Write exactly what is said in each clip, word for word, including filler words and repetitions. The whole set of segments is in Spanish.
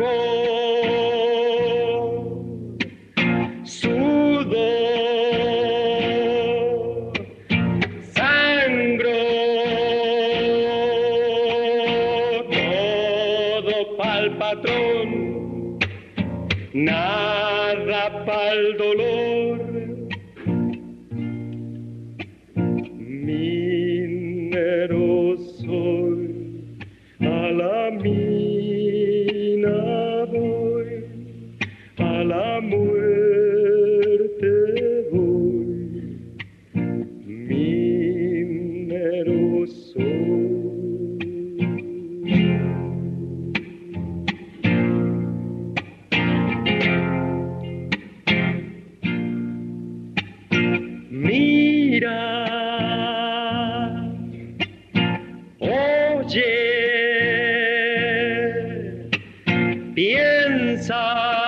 blanco, sudor, sangro, todo pa'l patrón, nada pa'l dolor. Minero soy, a la mina voy, a la muerte voy. Minero soy. Mira, oye, piensa,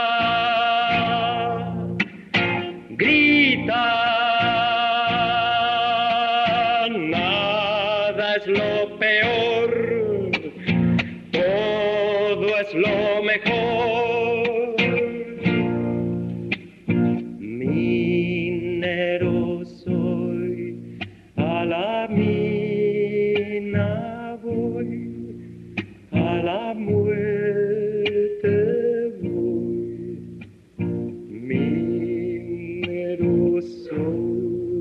grita, nada es lo peor, todo es lo mejor. Minero soy, a la mina voy, a la muerte voy. Minero soy.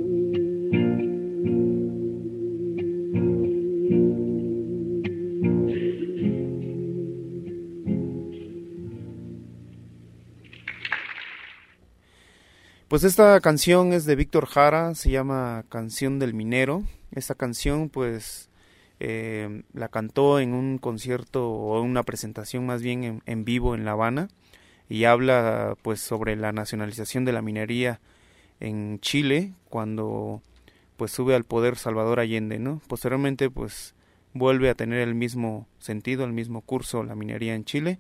Pues esta canción es de Víctor Jara, se llama Canción del Minero. Esta canción pues eh, la cantó en un concierto o una presentación más bien en, en vivo en La Habana y habla pues sobre la nacionalización de la minería en Chile cuando pues sube al poder Salvador Allende, ¿no? Posteriormente pues vuelve a tener el mismo sentido, el mismo curso la minería en Chile.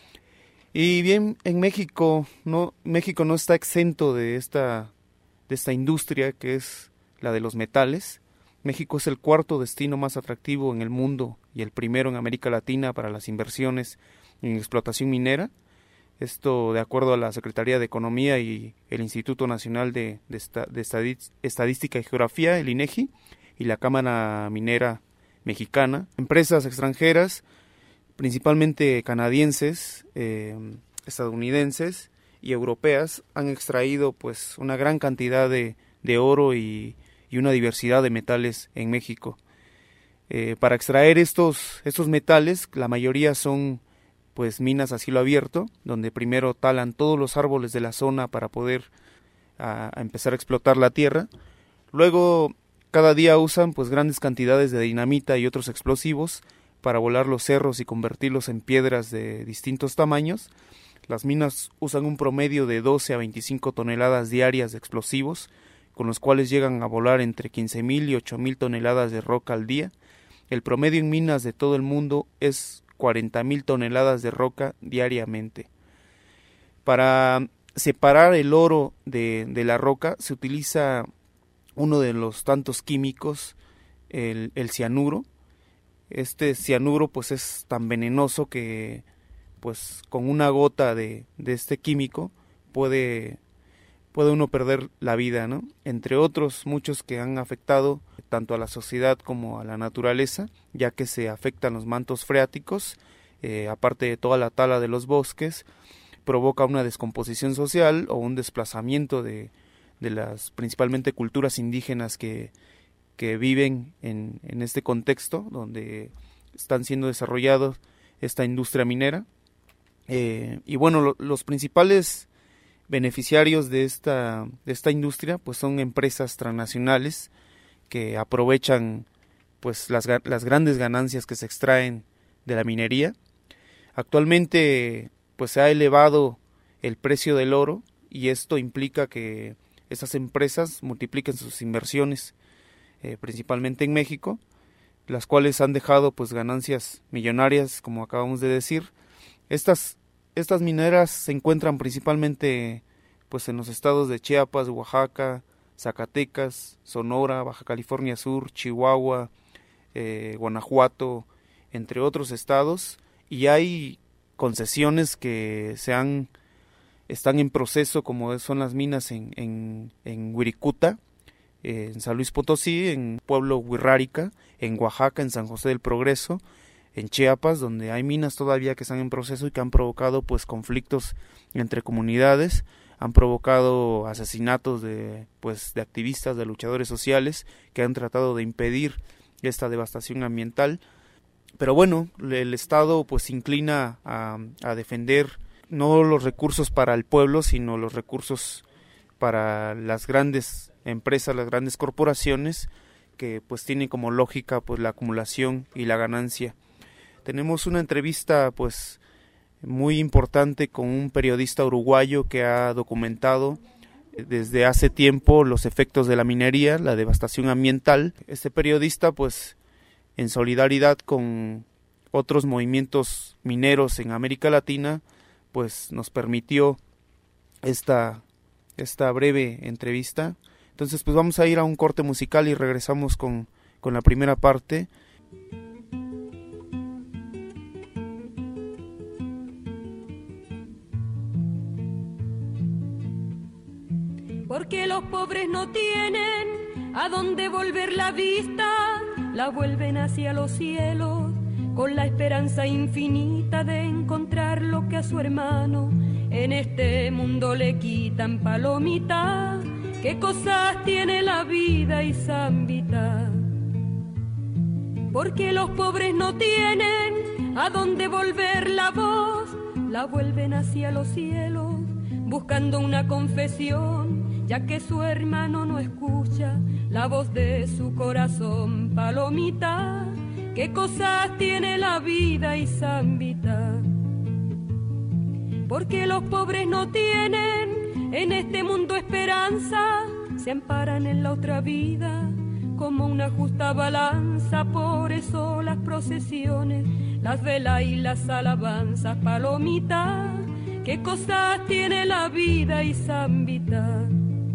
Y bien, en México no México no está exento de esta de esta industria que es la de los metales. México es el cuarto destino más atractivo en el mundo y el primero en América Latina para las inversiones en explotación minera. Esto de acuerdo a la Secretaría de Economía y el Instituto Nacional de, de, de Estadística y Geografía, el INEGI, y la Cámara Minera Mexicana. Empresas extranjeras, principalmente canadienses, eh, estadounidenses y europeas, han extraído pues una gran cantidad de, de oro y, y una diversidad de metales en México. Eh, para extraer estos, estos metales, la mayoría son pues minas a cielo abierto, donde primero talan todos los árboles de la zona para poder a, a empezar a explotar la tierra. Luego cada día usan pues grandes cantidades de dinamita y otros explosivos para volar los cerros y convertirlos en piedras de distintos tamaños. Las minas usan un promedio de doce a veinticinco toneladas diarias de explosivos, con los cuales llegan a volar entre quince mil y ocho mil toneladas de roca al día. El promedio en minas de todo el mundo es cuarenta mil toneladas de roca diariamente. Para separar el oro de, de la roca se utiliza uno de los tantos químicos, el, el cianuro. Este cianuro pues es tan venenoso que pues con una gota de, de este químico puede, puede uno perder la vida, ¿no? Entre otros muchos que han afectado tanto a la sociedad como a la naturaleza, ya que se afectan los mantos freáticos, eh, aparte de toda la tala de los bosques, provoca una descomposición social o un desplazamiento de, de las principalmente culturas indígenas que, que viven en, en este contexto donde están siendo desarrollados esta industria minera. Eh, y bueno, lo, los principales beneficiarios de esta, de esta industria pues son empresas transnacionales que aprovechan pues las, las grandes ganancias que se extraen de la minería. Actualmente pues se ha elevado el precio del oro y esto implica que estas empresas multipliquen sus inversiones, eh, principalmente en México, las cuales han dejado pues ganancias millonarias, como acabamos de decir. Estas, estas mineras se encuentran principalmente pues en los estados de Chiapas, Oaxaca, Zacatecas, Sonora, Baja California Sur, Chihuahua, eh, Guanajuato, entre otros estados, y hay concesiones que se han, están en proceso, como son las minas en, en, en Wirikuta, eh, en San Luis Potosí, en Pueblo Huirrárica, en Oaxaca, en San José del Progreso, en Chiapas, donde hay minas todavía que están en proceso y que han provocado pues conflictos entre comunidades, han provocado asesinatos de pues de activistas, de luchadores sociales que han tratado de impedir esta devastación ambiental. Pero bueno, el Estado pues se inclina a, a defender no los recursos para el pueblo, sino los recursos para las grandes empresas, las grandes corporaciones, que pues tienen como lógica pues la acumulación y la ganancia. Tenemos una entrevista pues muy importante con un periodista uruguayo que ha documentado desde hace tiempo los efectos de la minería, la devastación ambiental. Este periodista pues en solidaridad con otros movimientos mineros en América Latina pues nos permitió esta, esta breve entrevista. Entonces pues vamos a ir a un corte musical y regresamos con, con la primera parte. Porque los pobres no tienen a dónde volver la vista, la vuelven hacia los cielos, con la esperanza infinita de encontrar lo que a su hermano en este mundo le quitan. Palomita, qué cosas tiene la vida y zambita. Porque los pobres no tienen a dónde volver la voz, la vuelven hacia los cielos, buscando una confesión, ya que su hermano no escucha la voz de su corazón. Palomita, qué cosas tiene la vida y zambita. Porque los pobres no tienen en este mundo esperanza, se amparan en la otra vida como una justa balanza. Por eso las procesiones, las velas y las alabanzas. Palomita, qué cosas tiene la vida y zambita.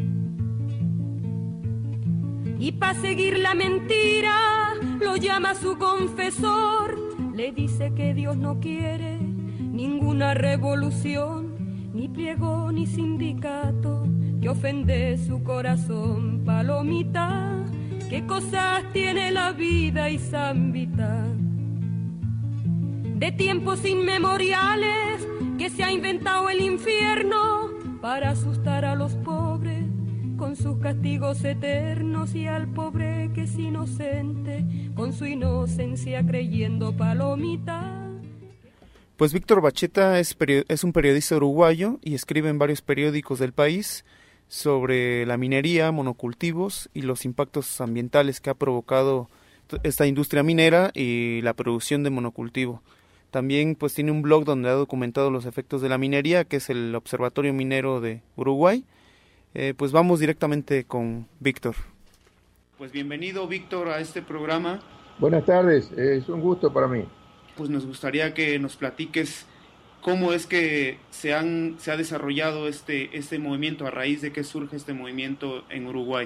Y pa' seguir la mentira lo llama su confesor, le dice que Dios no quiere ninguna revolución, ni pliego ni sindicato que ofende su corazón. Palomita, qué cosas tiene la vida y zambita. De tiempos inmemoriales que se ha inventado el infierno para asustar a los pobres con sus castigos eternos, y al pobre que es inocente con su inocencia creyendo. Palomita. Pues Víctor Bacheta es, es un periodista uruguayo y escribe en varios periódicos del país sobre la minería, monocultivos y los impactos ambientales que ha provocado esta industria minera y la producción de monocultivo. También pues tiene un blog donde ha documentado los efectos de la minería, que es el Observatorio Minero de Uruguay. Eh, pues vamos directamente con Víctor. Pues bienvenido, Víctor, a este programa. Buenas tardes, es un gusto para mí. Pues nos gustaría que nos platiques cómo es que se han se ha desarrollado este este movimiento, a raíz de que surge este movimiento en Uruguay.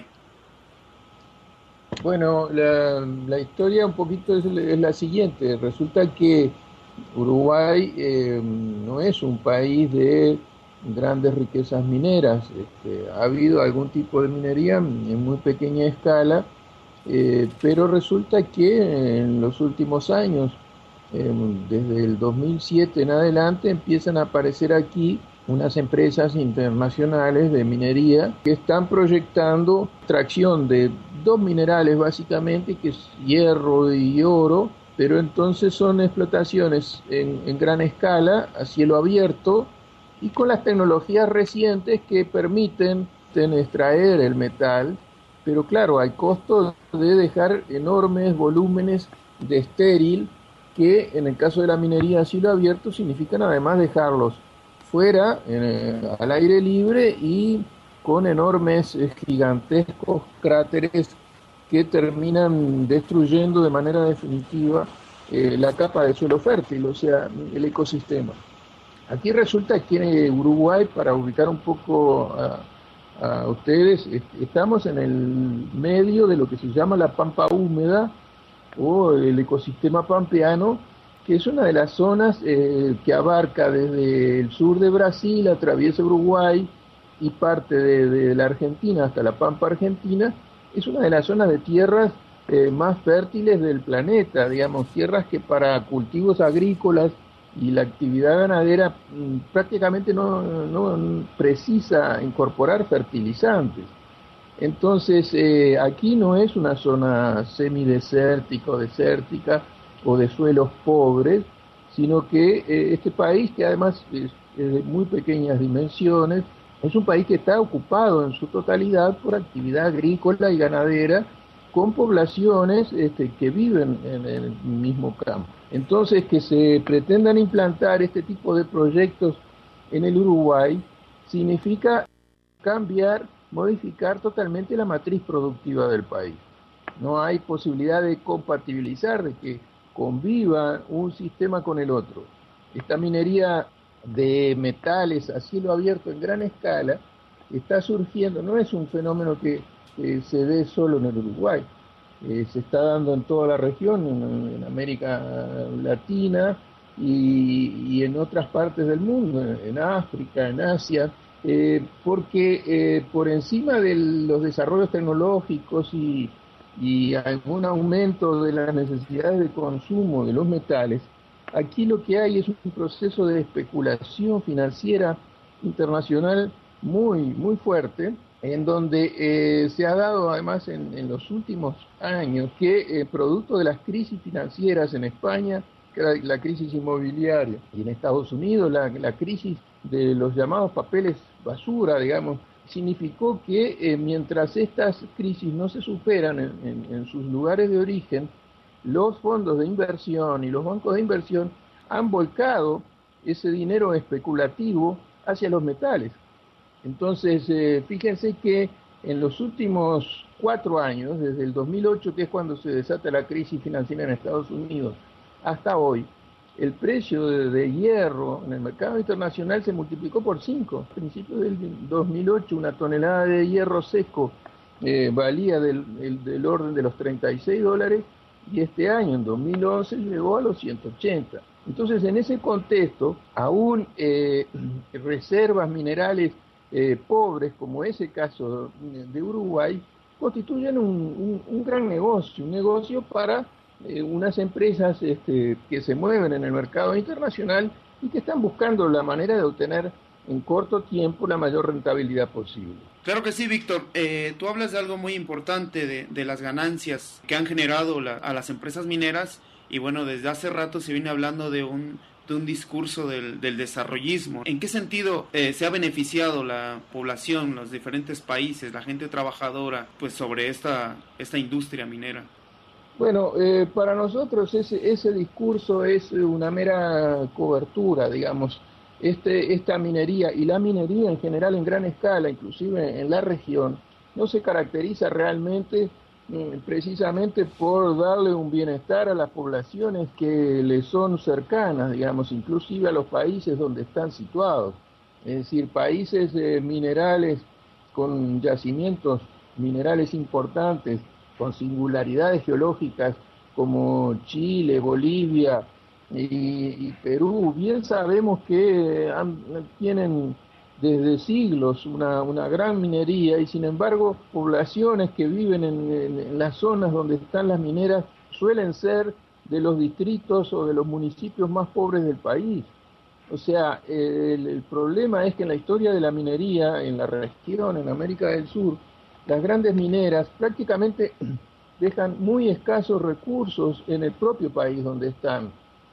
Bueno, la, la historia un poquito es, es la siguiente. Resulta que Uruguay eh, no es un país de grandes riquezas mineras. Este, ha habido algún tipo de minería en muy pequeña escala, eh, pero resulta que en los últimos años, eh, desde el dos mil siete en adelante, empiezan a aparecer aquí unas empresas internacionales de minería que están proyectando extracción de dos minerales básicamente, que es hierro y oro, pero entonces son explotaciones en, en gran escala, a cielo abierto, y con las tecnologías recientes que permiten extraer el metal, pero claro, al costo de dejar enormes volúmenes de estéril, que en el caso de la minería a cielo abierto significan además dejarlos fuera, en, al aire libre, y con enormes, eh, gigantescos cráteres que terminan destruyendo de manera definitiva eh, la capa de suelo fértil, o sea, el ecosistema. Aquí resulta que en Uruguay, para ubicar un poco a, a ustedes, estamos en el medio de lo que se llama la pampa húmeda o el ecosistema pampeano, que es una de las zonas eh, que abarca desde el sur de Brasil, atraviesa Uruguay y parte de, de la Argentina hasta la Pampa Argentina. Es una de las zonas de tierras eh, más fértiles del planeta, digamos, tierras que para cultivos agrícolas y la actividad ganadera mmm, prácticamente no, no precisa incorporar fertilizantes. Entonces, eh, aquí no es una zona semidesértica o desértica o de suelos pobres, sino que eh, este país, que además es, es de muy pequeñas dimensiones, es un país que está ocupado en su totalidad por actividad agrícola y ganadera, con poblaciones este, que viven en el mismo campo. Entonces, que se pretendan implantar este tipo de proyectos en el Uruguay significa cambiar, modificar totalmente la matriz productiva del país. No hay posibilidad de compatibilizar, de que conviva un sistema con el otro. Esta minería de metales a cielo abierto en gran escala está surgiendo, no es un fenómeno que eh, se dé solo en el Uruguay, eh, se está dando en toda la región, en, en América Latina y, y en otras partes del mundo, en, en África, en Asia, eh, porque eh, por encima de los desarrollos tecnológicos y, y algún aumento de las necesidades de consumo de los metales, aquí lo que hay es un proceso de especulación financiera internacional muy, muy fuerte, en donde eh, se ha dado además en, en los últimos años que eh, producto de las crisis financieras en España, que era la crisis inmobiliaria, y en Estados Unidos la, la crisis de los llamados papeles basura, digamos, significó que eh, mientras estas crisis no se superan en, en, en sus lugares de origen, los fondos de inversión y los bancos de inversión han volcado ese dinero especulativo hacia los metales. Entonces, eh, fíjense que en los últimos cuatro años, desde el dos mil ocho, que es cuando se desata la crisis financiera en Estados Unidos, hasta hoy, el precio de, de hierro en el mercado internacional se multiplicó por cinco. A principios del dos mil ocho, una tonelada de hierro seco eh, valía del, el, del orden de los treinta y seis dólares, y este año, en dos mil once, llegó a los ciento ochenta. Entonces, en ese contexto, aún eh, reservas minerales eh, pobres, como ese caso de Uruguay, constituyen un, un, un gran negocio, un negocio para eh, unas empresas este, que se mueven en el mercado internacional y que están buscando la manera de obtener en corto tiempo la mayor rentabilidad posible. Claro que sí, Víctor. Eh, tú hablas de algo muy importante, de, de las ganancias que han generado la, a las empresas mineras, y bueno, desde hace rato se viene hablando de un, de un discurso del, del desarrollismo. ¿En qué sentido eh, se ha beneficiado la población, los diferentes países, la gente trabajadora, pues sobre esta, esta industria minera? Bueno, eh, para nosotros ese, ese discurso es una mera cobertura, digamos. Este, esta minería y la minería en general en gran escala, inclusive en la región, no se caracteriza realmente eh, precisamente por darle un bienestar a las poblaciones que le son cercanas, digamos, inclusive a los países donde están situados. Es decir, países eh, minerales con yacimientos minerales importantes, con singularidades geológicas como Chile, Bolivia y, y Perú, bien sabemos que han, tienen desde siglos una, una gran minería, y sin embargo poblaciones que viven en, en, en las zonas donde están las mineras suelen ser de los distritos o de los municipios más pobres del país. O sea, el, el problema es que en la historia de la minería en la región, en América del Sur, las grandes mineras prácticamente dejan muy escasos recursos en el propio país donde están,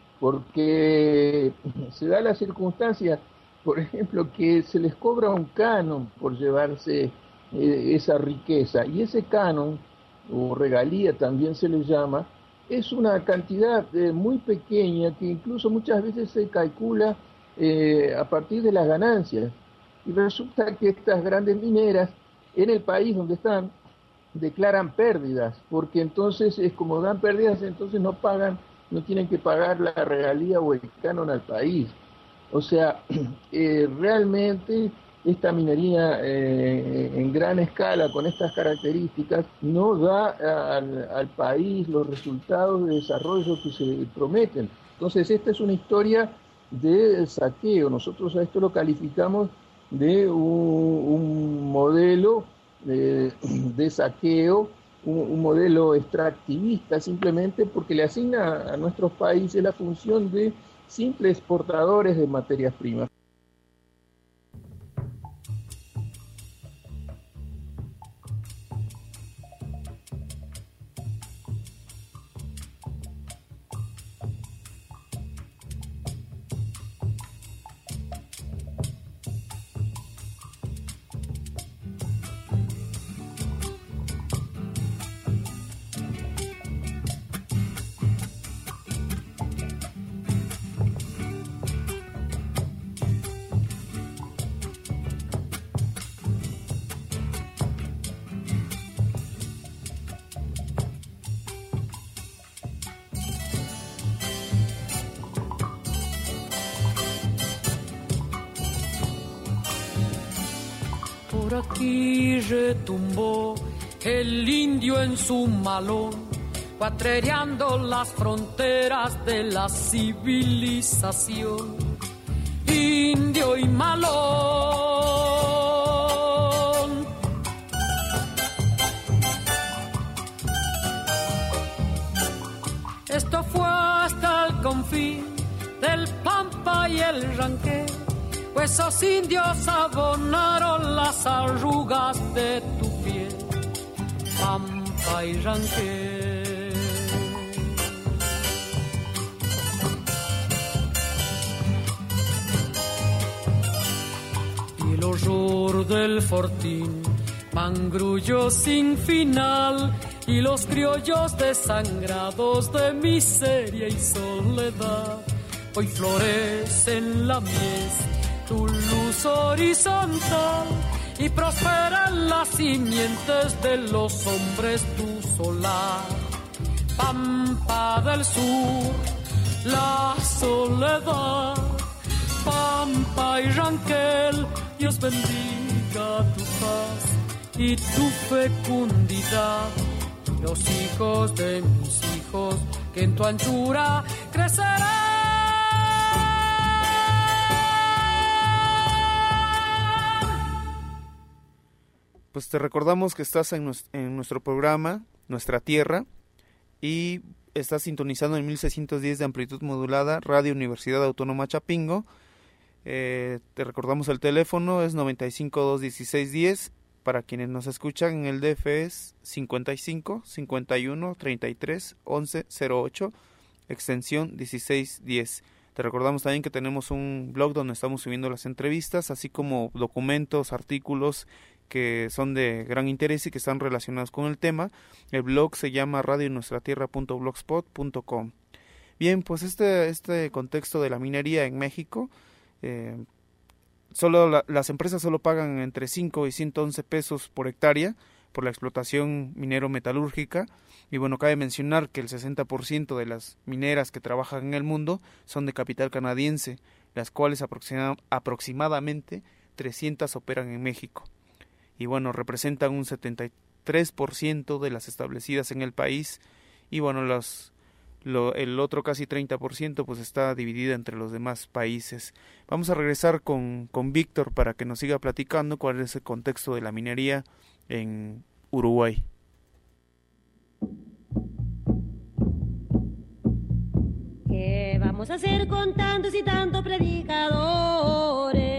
porque se da la circunstancia, por ejemplo, que se les cobra un canon por llevarse eh, esa riqueza, y ese canon, o regalía también se le llama, es una cantidad eh, muy pequeña que incluso muchas veces se calcula eh, a partir de las ganancias, y resulta que estas grandes mineras en el país donde están declaran pérdidas, porque entonces es como dan pérdidas, entonces no pagan, no tienen que pagar la regalía o el canon al país. O sea, eh, realmente esta minería eh, en gran escala con estas características no da al, al país los resultados de desarrollo que se prometen. Entonces esta es una historia de saqueo. Nosotros a esto lo calificamos de un, un modelo de, de saqueo, un, un modelo extractivista, simplemente porque le asigna a nuestros países la función de simples exportadores de materias primas. Por aquí retumbó el indio en su malón, cuatrereando las fronteras de la civilización. Indio y malón. Esto fue hasta el confín del Pampa y el Ranquel, pues esos indios abonaron las arrugas de tu piel, Pampa y Ranquel. Y el horror del fortín, mangrullo sin final, y los criollos desangrados de miseria y soledad, hoy florecen la mies, tu luz horizontal, y prosperan las simientes de los hombres tu solar. Pampa del sur, la soledad, Pampa y Ranquel, Dios bendiga tu paz y tu fecundidad. Los hijos de mis hijos que en tu anchura crecerán. Pues te recordamos que estás en, nos, en nuestro programa, Nuestra Tierra, y estás sintonizando en mil seiscientos diez de amplitud modulada, Radio Universidad Autónoma Chapingo. Eh, te recordamos el teléfono, es noventa y cinco, dos dieciséis, diez. Para quienes nos escuchan en el D F es cincuenta y cinco, cincuenta y uno, treinta y tres, once, cero ocho, extensión dieciséis diez. Te recordamos también que tenemos un blog donde estamos subiendo las entrevistas, así como documentos, artículos que son de gran interés y que están relacionados con el tema. El blog se llama radio nuestra tierra punto blogspot punto com. Bien, pues este, este contexto de la minería en México, eh, solo la, las empresas solo pagan entre cinco y ciento once pesos por hectárea por la explotación minero-metalúrgica. Y bueno, cabe mencionar que el sesenta por ciento de las mineras que trabajan en el mundo son de capital canadiense, las cuales aproxima, aproximadamente trescientas operan en México. Y bueno, representan un setenta y tres por ciento de las establecidas en el país, y bueno, los, lo, el otro casi treinta por ciento pues está dividida entre los demás países. Vamos a regresar con, con Víctor para que nos siga platicando cuál es el contexto de la minería en Uruguay. ¿Qué vamos a hacer con tantos y tantos predicadores?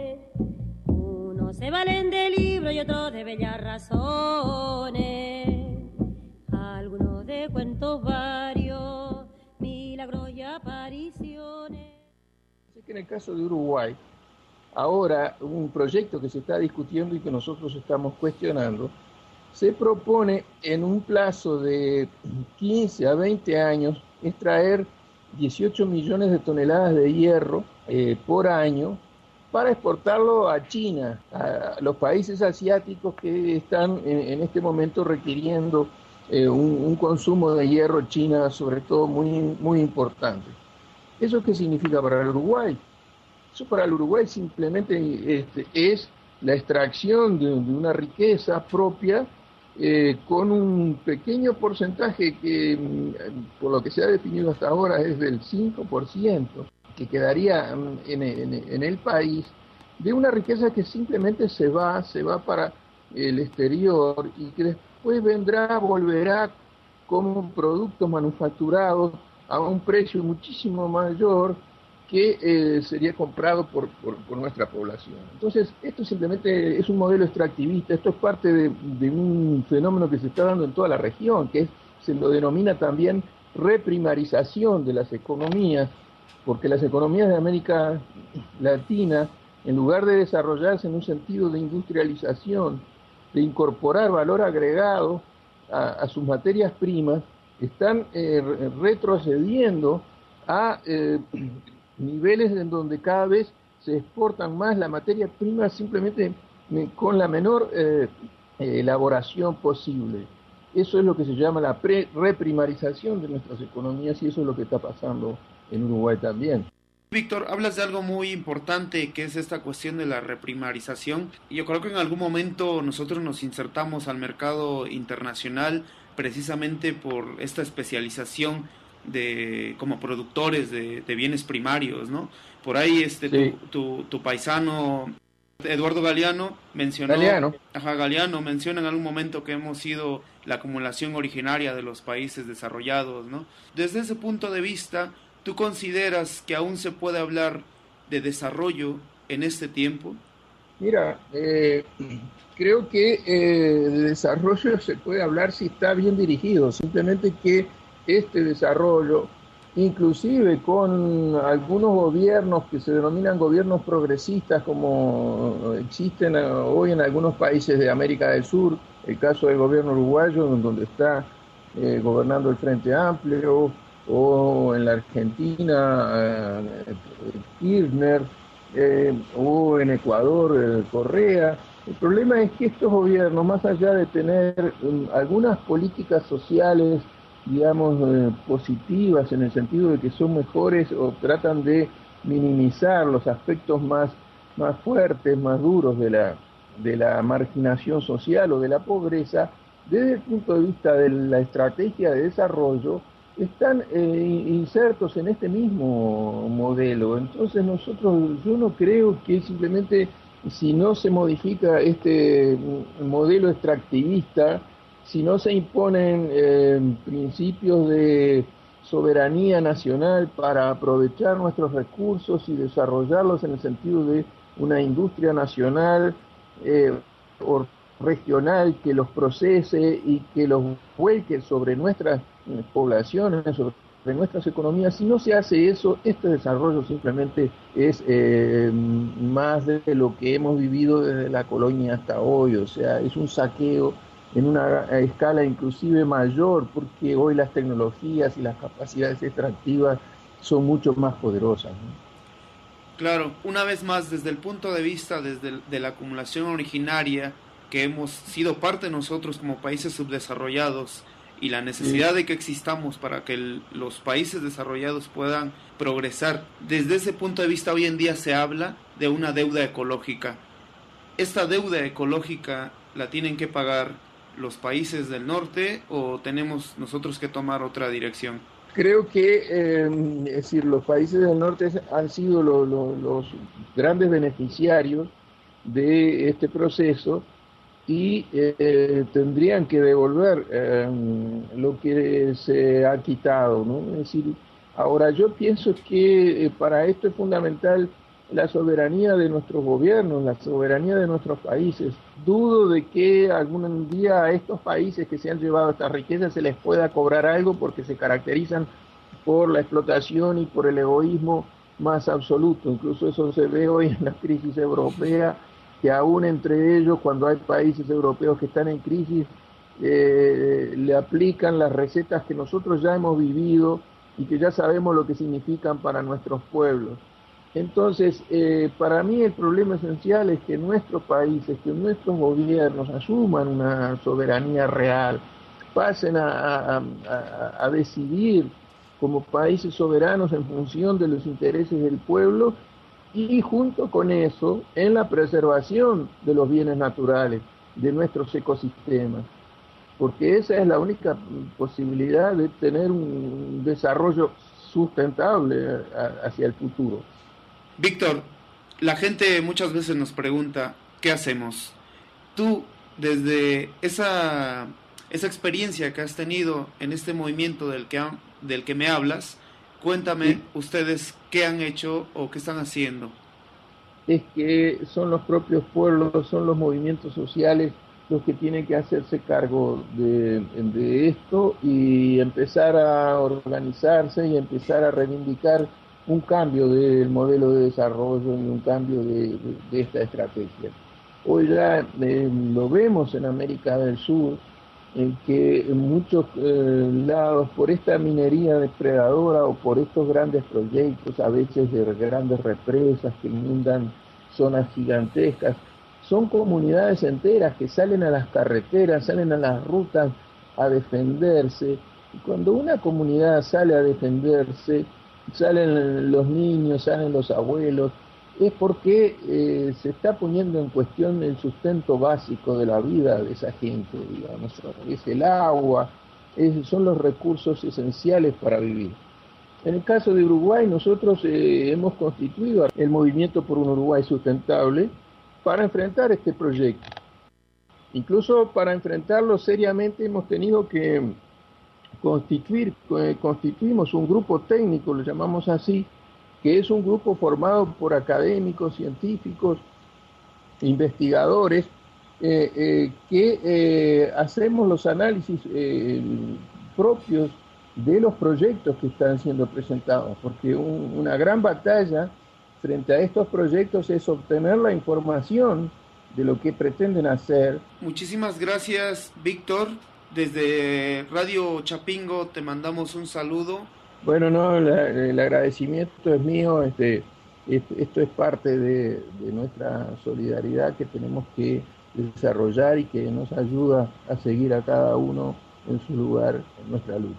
Se valen de libro y otros de bellas razones, algunos de cuentos varios, milagros y apariciones. Así que en el caso de Uruguay, ahora un proyecto que se está discutiendo y que nosotros estamos cuestionando, se propone en un plazo de quince a veinte años extraer dieciocho millones de toneladas de hierro eh, por año, para exportarlo a China, a los países asiáticos que están en, en este momento requiriendo eh, un, un consumo de hierro. China sobre todo muy, muy importante. ¿Eso qué significa para el Uruguay? Eso para el Uruguay simplemente este, es la extracción de, de una riqueza propia eh, con un pequeño porcentaje que, por lo que se ha definido hasta ahora, es del cinco por ciento, que quedaría en, en, en el país, de una riqueza que simplemente se va, se va para el exterior y que después vendrá, volverá como productos manufacturados a un precio muchísimo mayor que eh, sería comprado por, por, por nuestra población. Entonces, esto simplemente es un modelo extractivista, esto es parte de, de un fenómeno que se está dando en toda la región, que es, se lo denomina también reprimarización de las economías, porque las economías de América Latina, en lugar de desarrollarse en un sentido de industrialización, de incorporar valor agregado a, a sus materias primas, están eh, retrocediendo a eh, niveles en donde cada vez se exportan más la materia prima simplemente con la menor eh, elaboración posible. Eso es lo que se llama la pre reprimarización de nuestras economías y eso es lo que está pasando en Uruguay también. Víctor, hablas de algo muy importante que es esta cuestión de la reprimarización. Yo creo que en algún momento nosotros nos insertamos al mercado internacional precisamente por esta especialización de como productores de, de bienes primarios, ¿no? Por ahí este sí. tu, tu, tu paisano Eduardo Galeano mencionó, Galeano. Ajá, Galeano menciona en algún momento que hemos sido la acumulación originaria de los países desarrollados, ¿no? Desde ese punto de vista, ¿tú consideras que aún se puede hablar de desarrollo en este tiempo? Mira, eh, creo que eh, de desarrollo se puede hablar si está bien dirigido, simplemente que este desarrollo, inclusive con algunos gobiernos que se denominan gobiernos progresistas como existen hoy en algunos países de América del Sur, el caso del gobierno uruguayo donde está eh, gobernando el Frente Amplio, o en la Argentina eh, Kirchner, eh, o en Ecuador eh, Correa. El problema es que estos gobiernos, más allá de tener um, algunas políticas sociales, digamos, eh, positivas en el sentido de que son mejores o tratan de minimizar los aspectos más, más fuertes, más duros de la, de la marginación social o de la pobreza, desde el punto de vista de la estrategia de desarrollo, están eh, insertos en este mismo modelo. Entonces nosotros, yo no creo que simplemente si no se modifica este modelo extractivista, si no se imponen eh, principios de soberanía nacional para aprovechar nuestros recursos y desarrollarlos en el sentido de una industria nacional eh, o regional que los procese y que los vuelque sobre nuestras poblaciones, sobre nuestras economías. Si no se hace eso, este desarrollo simplemente es eh, más de lo que hemos vivido desde la colonia hasta hoy, o sea, es un saqueo en una escala inclusive mayor, porque hoy las tecnologías y las capacidades extractivas son mucho más poderosas, ¿no? Claro, una vez más, desde el punto de vista desde de la acumulación originaria, que hemos sido parte nosotros como países subdesarrollados, y la necesidad sí. de que existamos para que el, los países desarrollados puedan progresar, desde ese punto de vista hoy en día se habla de una deuda ecológica. ¿Esta deuda ecológica la tienen que pagar los países del norte o tenemos nosotros que tomar otra dirección? Creo que eh, es decir, los países del norte han sido lo, lo, los grandes beneficiarios de este proceso y eh, tendrían que devolver eh, lo que se ha quitado, ¿no? Es decir, ahora yo pienso que eh, para esto es fundamental la soberanía de nuestros gobiernos, la soberanía de nuestros países. Dudo de que algún día a estos países que se han llevado estas riquezas se les pueda cobrar algo porque se caracterizan por la explotación y por el egoísmo más absoluto. Incluso eso se ve hoy en la crisis europea, que aún entre ellos, cuando hay países europeos que están en crisis, eh, le aplican las recetas que nosotros ya hemos vivido y que ya sabemos lo que significan para nuestros pueblos. Entonces, eh, para mí el problema esencial es que nuestros países, que nuestros gobiernos asuman una soberanía real, pasen a, a, a, a decidir como países soberanos en función de los intereses del pueblo y junto con eso en la preservación de los bienes naturales, de nuestros ecosistemas. porque esa es la única posibilidad de tener un desarrollo sustentable hacia el futuro. Víctor, la gente muchas veces nos pregunta, ¿qué hacemos? Tú, desde esa, esa experiencia que has tenido en este movimiento del que, del que me hablas, cuéntame sí. ustedes qué han hecho o qué están haciendo. Es que son los propios pueblos, son los movimientos sociales los que tienen que hacerse cargo de, de esto y empezar a organizarse y empezar a reivindicar un cambio del modelo de desarrollo y un cambio de, de, de esta estrategia. Hoy ya eh, lo vemos en América del Sur, en que en muchos eh, lados, por esta minería depredadora o por estos grandes proyectos, a veces de grandes represas que inundan zonas gigantescas, son comunidades enteras que salen a las carreteras, salen a las rutas a defenderse. Y cuando una comunidad sale a defenderse, salen los niños, salen los abuelos, es porque eh, se está poniendo en cuestión el sustento básico de la vida de esa gente, digamos, es el agua, es, son los recursos esenciales para vivir. En el caso de Uruguay, nosotros eh, hemos constituido el Movimiento por un Uruguay Sustentable para enfrentar este proyecto. Incluso para enfrentarlo seriamente hemos tenido que constituir, eh, constituimos un grupo técnico, lo llamamos así, que es un grupo formado por académicos, científicos, investigadores, eh, eh, que eh, hacemos los análisis eh, propios de los proyectos que están siendo presentados, porque un, una gran batalla frente a estos proyectos es obtener la información de lo que pretenden hacer. Muchísimas gracias, Víctor. Desde Radio Chapingo te mandamos un saludo. Bueno, no, la, el agradecimiento es mío. Este, esto es parte de, de nuestra solidaridad que tenemos que desarrollar y que nos ayuda a seguir a cada uno en su lugar en nuestra lucha.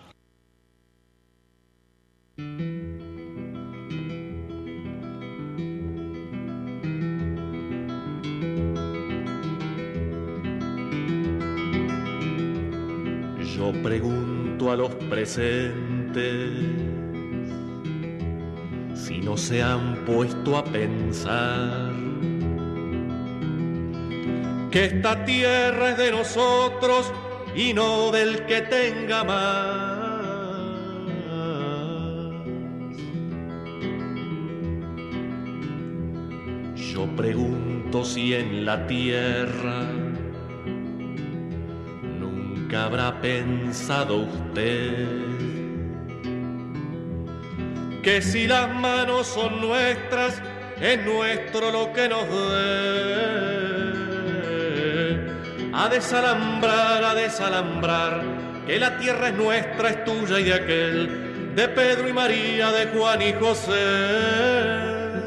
Yo pregunto a los presentes si no se han puesto a pensar que esta tierra es de nosotros y no del que tenga más. Yo pregunto si en la tierra nunca habrá pensado usted que si las manos son nuestras, es nuestro lo que nos dé. A desalambrar, a desalambrar, que la tierra es nuestra, es tuya y de aquel, de Pedro y María, de Juan y José.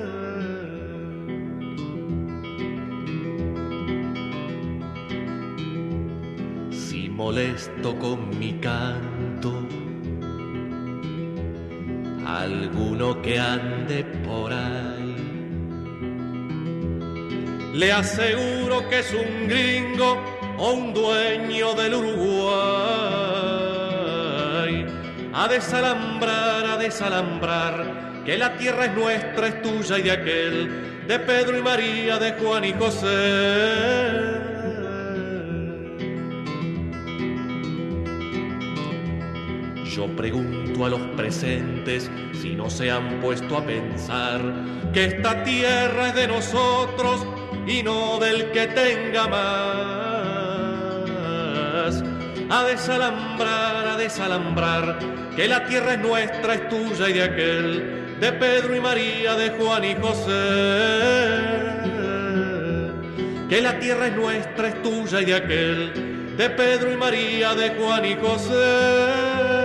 Si molesto con mi canto alguno que ande por ahí, le aseguro que es un gringo o un dueño del Uruguay. A desalambrar, a desalambrar, que la tierra es nuestra, es tuya y de aquel, de Pedro y María, de Juan y José. Yo pregunto a los presentes si no se han puesto a pensar que esta tierra es de nosotros y no del que tenga más. A desalambrar, a desalambrar, que la tierra es nuestra, es tuya y de aquel, de Pedro y María, de Juan y José. Que la tierra es nuestra, es tuya y de aquel, de Pedro y María, de Juan y José.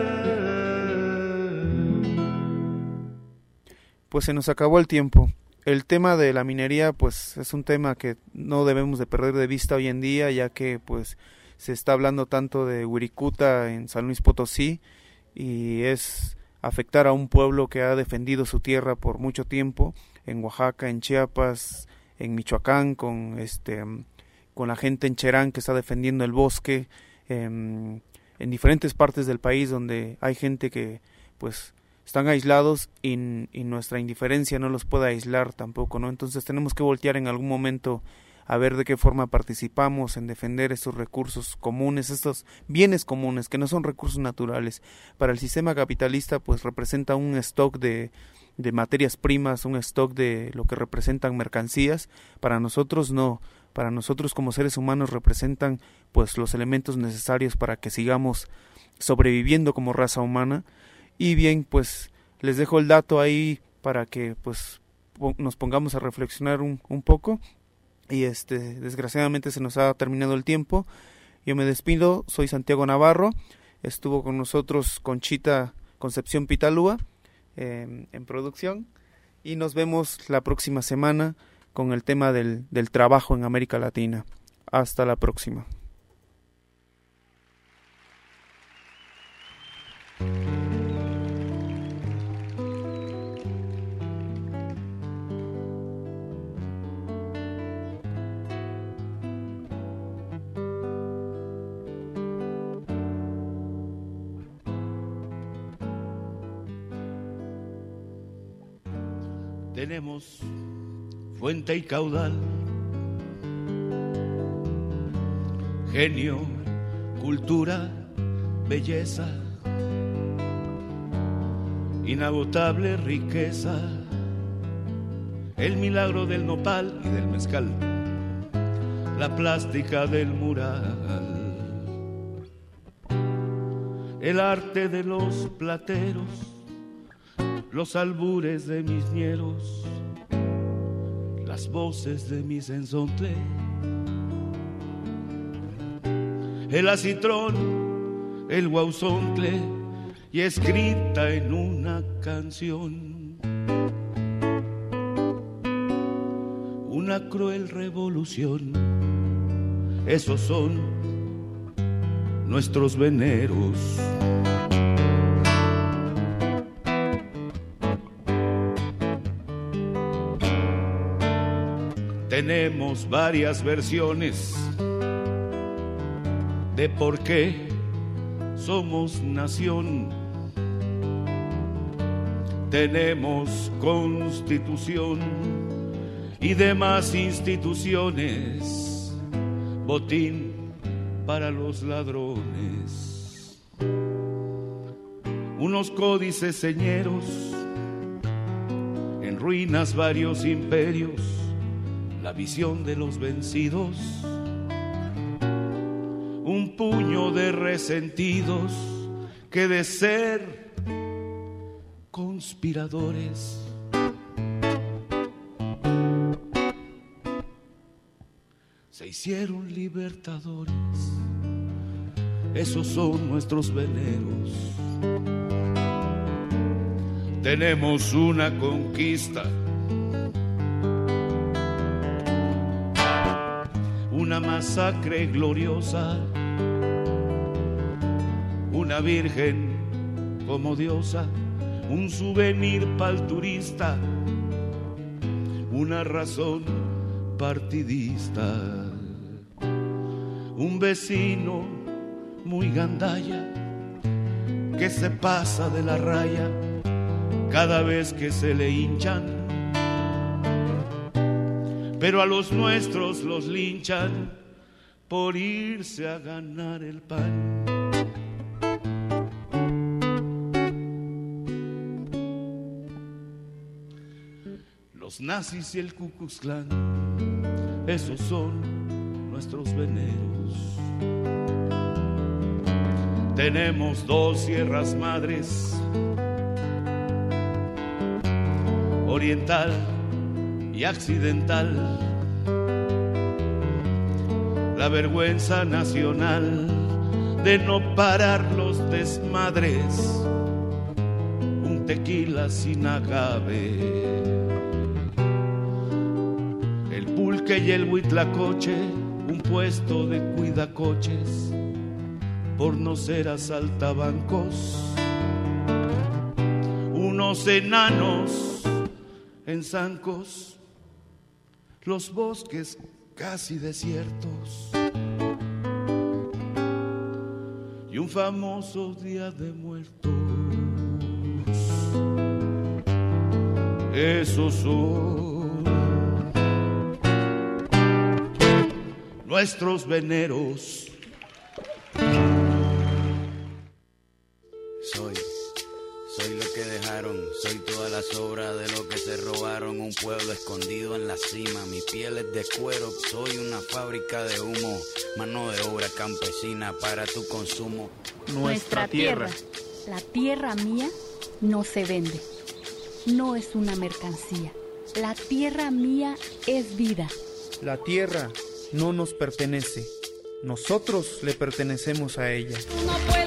Pues se nos acabó el tiempo. El tema de la minería pues es un tema que no debemos de perder de vista hoy en día, ya que pues se está hablando tanto de Wirikuta en San Luis Potosí y es afectar a un pueblo que ha defendido su tierra por mucho tiempo, en Oaxaca, en Chiapas, en Michoacán, con este con la gente en Cherán que está defendiendo el bosque, eh, en diferentes partes del país donde hay gente que pues están aislados y, y nuestra indiferencia no los puede aislar tampoco, ¿no? Entonces tenemos que voltear en algún momento a ver de qué forma participamos en defender estos recursos comunes, estos bienes comunes que no son recursos naturales. Para el sistema capitalista pues representa un stock de, de materias primas, un stock de lo que representan mercancías. Para nosotros no, para nosotros como seres humanos representan pues los elementos necesarios para que sigamos sobreviviendo como raza humana. Y bien, pues les dejo el dato ahí para que pues nos pongamos a reflexionar un, un poco. Y este desgraciadamente se nos ha terminado el tiempo. Yo me despido, soy Santiago Navarro. Estuvo con nosotros Conchita Concepción Pitalúa eh, en producción. Y nos vemos la próxima semana con el tema del, del trabajo en América Latina. Hasta la próxima. Tenemos fuente y caudal, genio, cultura, belleza, inagotable riqueza, el milagro del nopal y del mezcal, la plástica del mural, el arte de los plateros, los albures de mis ñeros, las voces de mi sensontle, el acitrón, el guauzontle, y escrita en una canción una cruel revolución. Esos son nuestros veneros. Tenemos varias versiones de por qué somos nación. Tenemos constitución y demás instituciones, botín para los ladrones, unos códices señeros, en ruinas varios imperios, la visión de los vencidos, un puño de resentidos que de ser conspiradores se hicieron libertadores. Esos son nuestros veleros. Tenemos una conquista, una masacre gloriosa, una virgen como diosa, un souvenir pa'l turista, una razón partidista, un vecino muy gandalla que se pasa de la raya cada vez que se le hinchan, pero a los nuestros los linchan por irse a ganar el pan. Los nazis y el Ku Klux Klan, esos son nuestros veneros. Tenemos dos sierras madres, oriental y accidental, la vergüenza nacional de no parar los desmadres, un tequila sin agave, el pulque y el huitlacoche, un puesto de cuidacoches por no ser asaltabancos, unos enanos en zancos, los bosques casi desiertos y un famoso día de muertos. Esos son nuestros veneros. Soy, soy lo que dejaron, soy toda la sobra de lo que se robaron, un pueblo escondido en la cima, mi piel es de cuero, soy una fábrica de humo, mano de obra campesina para tu consumo. Nuestra tierra, la tierra mía, no se vende, no es una mercancía, la tierra mía es vida. La tierra no nos pertenece, nosotros le pertenecemos a ella. Tú no puedes